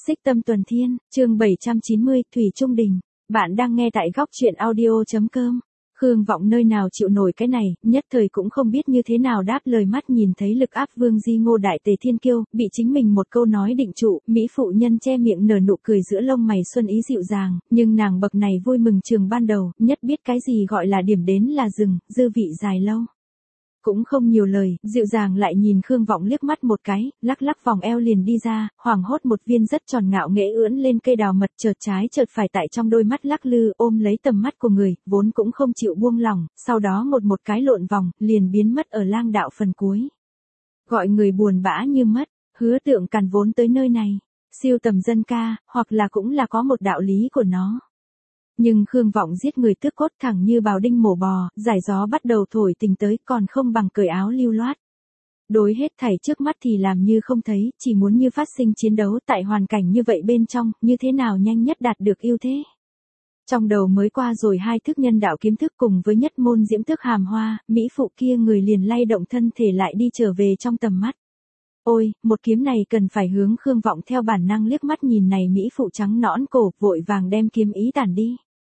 Xích Tâm Tuần Thiên, chương 790, Thủy Trung Đình. Bạn đang nghe tại góc truyện audio.com. Khương Vọng nơi nào chịu nổi cái này, nhất thời cũng không biết như thế nào đáp lời. Mắt nhìn thấy lực áp Vương Di Ngô Đại Tề Thiên Kiêu, bị chính mình một câu nói định trụ, mỹ phụ nhân che miệng nở nụ cười giữa lông mày xuân ý dịu dàng, nhưng nàng bậc này vui mừng trường ban đầu, nhất biết cái gì gọi là điểm đến là dừng, dư vị dài lâu. Cũng không nhiều lời, dịu dàng lại nhìn Khương Vọng liếc mắt một cái, lắc lắc vòng eo liền đi ra, hoảng hốt một viên rất tròn ngạo nghễ ưỡn lên cây đào mật, chợt trái chợt phải tại trong đôi mắt lắc lư, ôm lấy tầm mắt của người, vốn cũng không chịu buông lỏng, sau đó một cái lộn vòng, liền biến mất ở lang đạo phần cuối. Gọi người buồn bã như mất, Hứa Tượng Càn vốn tới nơi này, siêu tầm dân ca, hoặc là cũng là có một đạo lý của nó. Nhưng Khương Vọng giết người tước cốt thẳng như bào đinh mổ bò, giải gió bắt đầu thổi tình tới, còn không bằng cởi áo lưu loát. Đối hết thảy trước mắt thì làm như không thấy, chỉ muốn như phát sinh chiến đấu tại hoàn cảnh như vậy bên trong, như thế nào nhanh nhất đạt được ưu thế. Trong đầu mới qua rồi hai thức nhân đạo kiếm thức cùng với nhất môn diễm thức hàm hoa, mỹ phụ kia người liền lay động thân thể lại đi trở về trong tầm mắt. Ôi, một kiếm này cần phải hướng Khương Vọng theo bản năng liếc mắt nhìn này mỹ phụ trắng nõn cổ, vội vàng đem kiếm ý tản đi.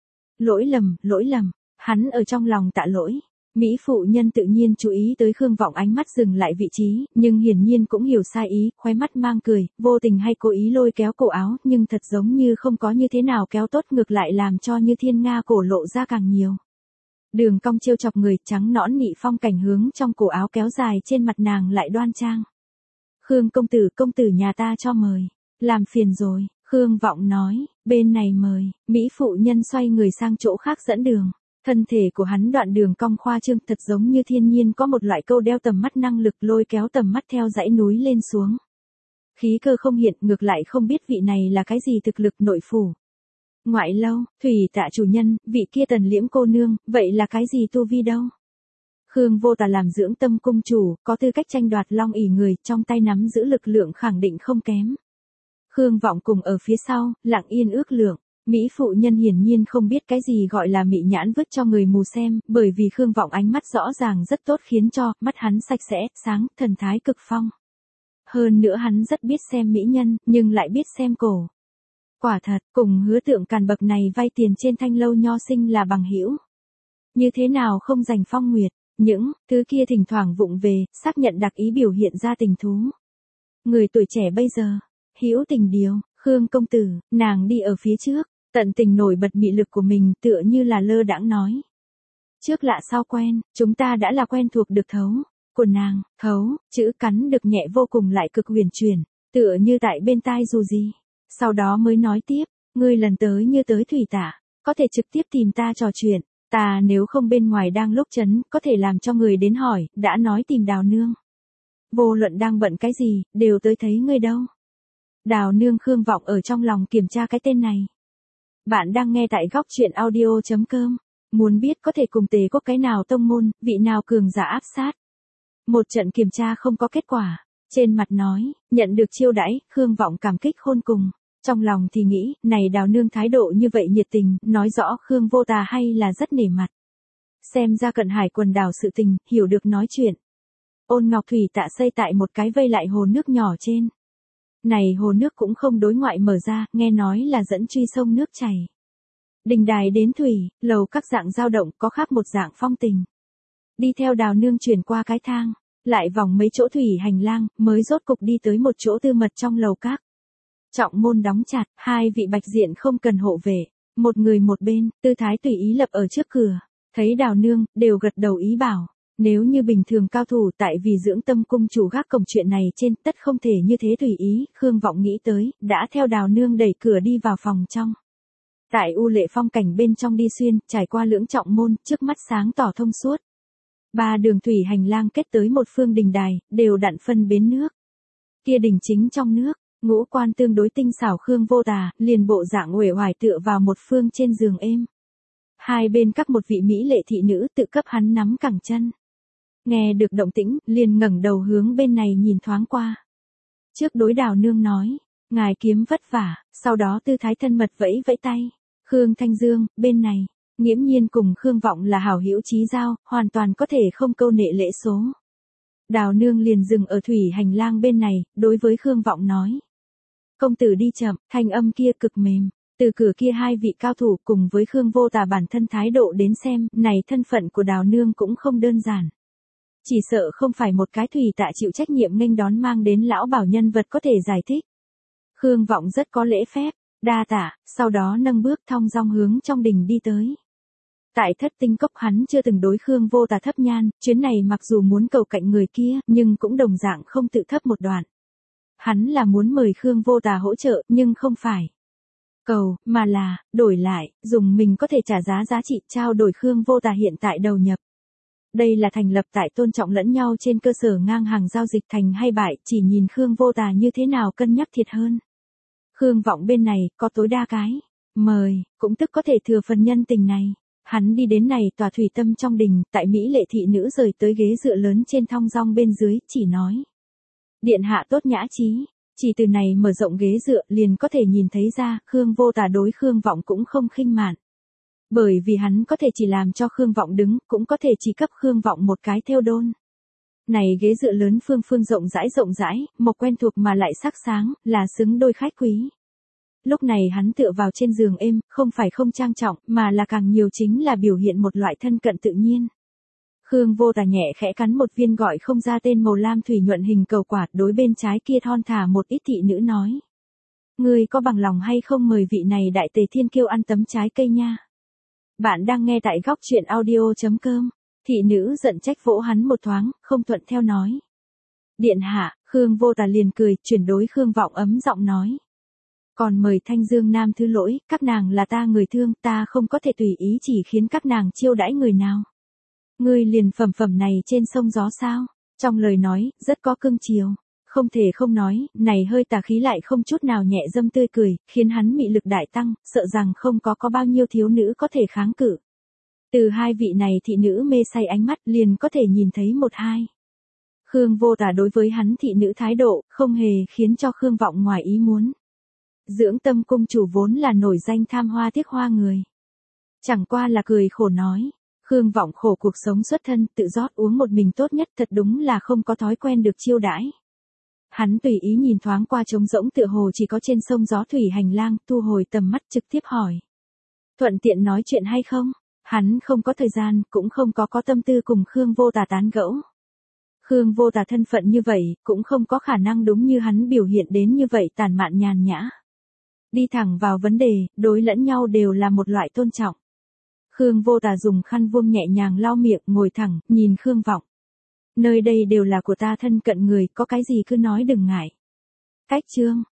Lỗi lầm, hắn ở trong lòng tạ lỗi. Mỹ phụ nhân tự nhiên chú ý tới Khương Vọng ánh mắt dừng lại vị trí, nhưng hiển nhiên cũng hiểu sai ý, khóe mắt mang cười, vô tình hay cố ý lôi kéo cổ áo, nhưng thật giống như không có như thế nào kéo tốt, ngược lại làm cho như thiên nga cổ lộ ra càng nhiều. Đường cong trêu chọc người, trắng nõn nị phong cảnh hướng trong cổ áo kéo dài trên mặt nàng lại đoan trang. Khương công tử nhà ta cho mời. Làm phiền rồi. Khương Vọng nói, bên này mời. Mỹ phụ nhân xoay người sang chỗ khác dẫn đường. Thân thể của hắn đoạn đường cong khoa trương, thật giống như thiên nhiên có một loại câu đeo tầm mắt năng lực lôi kéo tầm mắt theo dãy núi lên xuống. Khí cơ không hiện, ngược lại không biết vị này là cái gì thực lực nội phủ. Ngoại lâu, Thủy Tạ chủ nhân, vị kia Tần Liễm cô nương, vậy là cái gì tu vi đâu? Khương Vô Tà làm dưỡng tâm cung chủ, có tư cách tranh đoạt long ỷ người, trong tay nắm giữ lực lượng khẳng định không kém. Khương Vọng cùng ở phía sau, lặng yên ước lượng. Mỹ phụ nhân hiển nhiên không biết cái gì gọi là mị nhãn vứt cho người mù xem, bởi vì Khương Vọng ánh mắt rõ ràng rất tốt khiến cho mắt hắn sạch sẽ, sáng, thần thái cực phong. Hơn nữa hắn rất biết xem mỹ nhân, nhưng lại biết xem cổ. Quả thật, cùng Hứa Tượng Càn bậc này vay tiền trên Thanh Lâu nho sinh là bằng hữu. Như thế nào không giành phong nguyệt, những thứ kia thỉnh thoảng vụng về, xác nhận đặc ý biểu hiện ra tình thú. Người tuổi trẻ bây giờ, hữu tình điều, Khương công tử, nàng đi ở phía trước, tận tình nổi bật mị lực của mình, tựa như là lơ đãng nói. Trước lạ sau quen, chúng ta đã là quen thuộc được thấu, của nàng, thấu, chữ cắn được nhẹ vô cùng lại cực huyền chuyển, tựa như tại bên tai dù gì. Sau đó mới nói tiếp, ngươi lần tới như tới Thủy Tạ, có thể trực tiếp tìm ta trò chuyện, ta nếu không bên ngoài đang lúc chấn, có thể làm cho người đến hỏi, đã nói tìm Đào nương. Vô luận đang bận cái gì, đều tới thấy ngươi đâu. Đào nương. Khương Vọng ở trong lòng kiểm tra cái tên này. Bạn đang nghe tại góc truyện audio.com. Muốn biết có thể cùng Tề Quốc cái nào tông môn, vị nào cường giả áp sát. Một trận kiểm tra không có kết quả. Trên mặt nói, nhận được chiêu đãi, Khương Vọng cảm kích khôn cùng. Trong lòng thì nghĩ, này Đào nương thái độ như vậy nhiệt tình, nói rõ Khương Vô Tà hay là rất nể mặt. Xem ra Cận Hải quần đảo sự tình, hiểu được nói chuyện. Ôn Ngọc Thủy Tạ xây tại một cái vây lại hồ nước nhỏ trên. Này hồ nước cũng không đối ngoại mở ra, nghe nói là dẫn truy sông nước chảy. Đình đài đến thủy, lầu các dạng dao động có khác một dạng phong tình. Đi theo Đào nương chuyển qua cái thang, lại vòng mấy chỗ thủy hành lang, mới rốt cục đi tới một chỗ tư mật trong lầu các. Trọng môn đóng chặt, hai vị bạch diện không cần hộ vệ, một người một bên, tư thái tùy ý lập ở trước cửa. Thấy Đào nương, đều gật đầu ý bảo. Nếu như bình thường cao thủ tại vì dưỡng tâm cung chủ gác cổng chuyện này trên, tất không thể như thế tùy ý. Khương Vọng nghĩ tới, đã theo Đào nương đẩy cửa đi vào phòng trong. Tại u lệ phong cảnh bên trong đi xuyên, trải qua lưỡng trọng môn, trước mắt sáng tỏ thông suốt. Ba đường thủy hành lang kết tới một phương đình đài, đều đặn phân bến nước. Kia đình chính trong nước, ngũ quan tương đối tinh xảo Khương Vô Tà, liền bộ dạng uể oải tựa vào một phương trên giường êm. Hai bên các một vị mỹ lệ thị nữ tự cấp hắn nắm cẳng chân. Nghe được động tĩnh, liền ngẩng đầu hướng bên này nhìn thoáng qua. Trước đối Đào nương nói, ngài kiếm vất vả, sau đó tư thái thân mật vẫy vẫy tay. Khương Thanh Dương, bên này, nghiễm nhiên cùng Khương Vọng là hảo hữu chí giao, hoàn toàn có thể không câu nệ lễ số. Đào nương liền dừng ở thủy hành lang bên này, đối với Khương Vọng nói. Công tử đi chậm, thanh âm kia cực mềm. Từ cửa kia hai vị cao thủ cùng với Khương Vô Tà bản thân thái độ đến xem, này thân phận của Đào Nương cũng không đơn giản. Chỉ sợ không phải một cái thủy tạ chịu trách nhiệm nghênh đón mang đến lão bảo nhân vật có thể giải thích. Khương Vọng rất có lễ phép, đa tạ, sau đó nâng bước thong dong hướng trong đình đi tới. Tại Thất Tinh Cốc hắn chưa từng đối Khương Vô Tà thấp nhan, chuyến này mặc dù muốn cầu cạnh người kia, nhưng cũng đồng dạng không tự thấp một đoạn. Hắn là muốn mời Khương Vô Tà hỗ trợ, nhưng không phải cầu, mà là, đổi lại, dùng mình có thể trả giá trị trao đổi Khương Vô Tà hiện tại đầu nhập. Đây là thành lập tại tôn trọng lẫn nhau trên cơ sở ngang hàng giao dịch thành hay bại, chỉ nhìn Khương Vô Tà như thế nào cân nhắc thiệt hơn. Khương Vọng bên này, có tối đa cái mời, cũng tức có thể thừa phần nhân tình này. Hắn đi đến này tòa thủy tâm trong đình, tại Mỹ lệ thị nữ rời tới ghế dựa lớn trên thong dong bên dưới, chỉ nói. Điện hạ tốt nhã trí, chỉ từ này mở rộng ghế dựa liền có thể nhìn thấy ra, Khương Vô Tà đối Khương Vọng cũng không khinh mạn. Bởi vì hắn có thể chỉ làm cho Khương Vọng đứng, cũng có thể chỉ cấp Khương Vọng một cái theo đôn. Này ghế dựa lớn phương rộng rãi, một quen thuộc mà lại sắc sáng, là xứng đôi khách quý. Lúc này hắn tựa vào trên giường êm, không phải không trang trọng, mà là càng nhiều chính là biểu hiện một loại thân cận tự nhiên. Khương Vô Tà nhẹ khẽ cắn một viên gọi không ra tên màu lam thủy nhuận hình cầu quạt, đối bên trái kia thon thả một ít thị nữ nói. Ngươi có bằng lòng hay không mời vị này đại tề thiên kiêu ăn tấm trái cây nha. Bạn đang nghe tại góc truyện audio.com. Thị nữ giận trách vỗ hắn một thoáng, không thuận theo nói. Điện hạ, Khương Vô Tà liền cười, chuyển đối Khương Vọng ấm giọng nói. Còn mời Thanh Dương Nam thứ lỗi, các nàng là ta người thương, ta không có thể tùy ý chỉ khiến các nàng chiêu đãi người nào. Ngươi liền phẩm này trên sông gió sao? Trong lời nói, rất có cương chiều. Không thể không nói, này hơi tà khí lại không chút nào nhẹ dâm tươi cười, khiến hắn mị lực đại tăng, sợ rằng không có bao nhiêu thiếu nữ có thể kháng cự. Từ hai vị này thị nữ mê say ánh mắt liền có thể nhìn thấy một hai. Khương Vô Tà đối với hắn thị nữ thái độ, không hề khiến cho Khương Vọng ngoài ý muốn. Dưỡng Tâm cung chủ vốn là nổi danh tham hoa tiếc hoa người. Chẳng qua là cười khổ nói. Khương Vọng khổ cuộc sống xuất thân, tự rót uống một mình tốt nhất, thật đúng là không có thói quen được chiêu đãi. Hắn tùy ý nhìn thoáng qua trống rỗng tựa hồ chỉ có trên sông gió thủy hành lang, thu hồi tầm mắt trực tiếp hỏi. Thuận tiện nói chuyện hay không? Hắn không có thời gian, cũng không có tâm tư cùng Khương Vô Tà tán gẫu. Khương Vô Tà thân phận như vậy, cũng không có khả năng đúng như hắn biểu hiện đến như vậy tàn mạn nhàn nhã. Đi thẳng vào vấn đề, đối lẫn nhau đều là một loại tôn trọng. Khương Vô Tà dùng khăn vuông nhẹ nhàng lau miệng, ngồi thẳng, nhìn Khương Vọng. Nơi đây đều là của ta thân cận người, có cái gì cứ nói đừng ngại. Cách chương,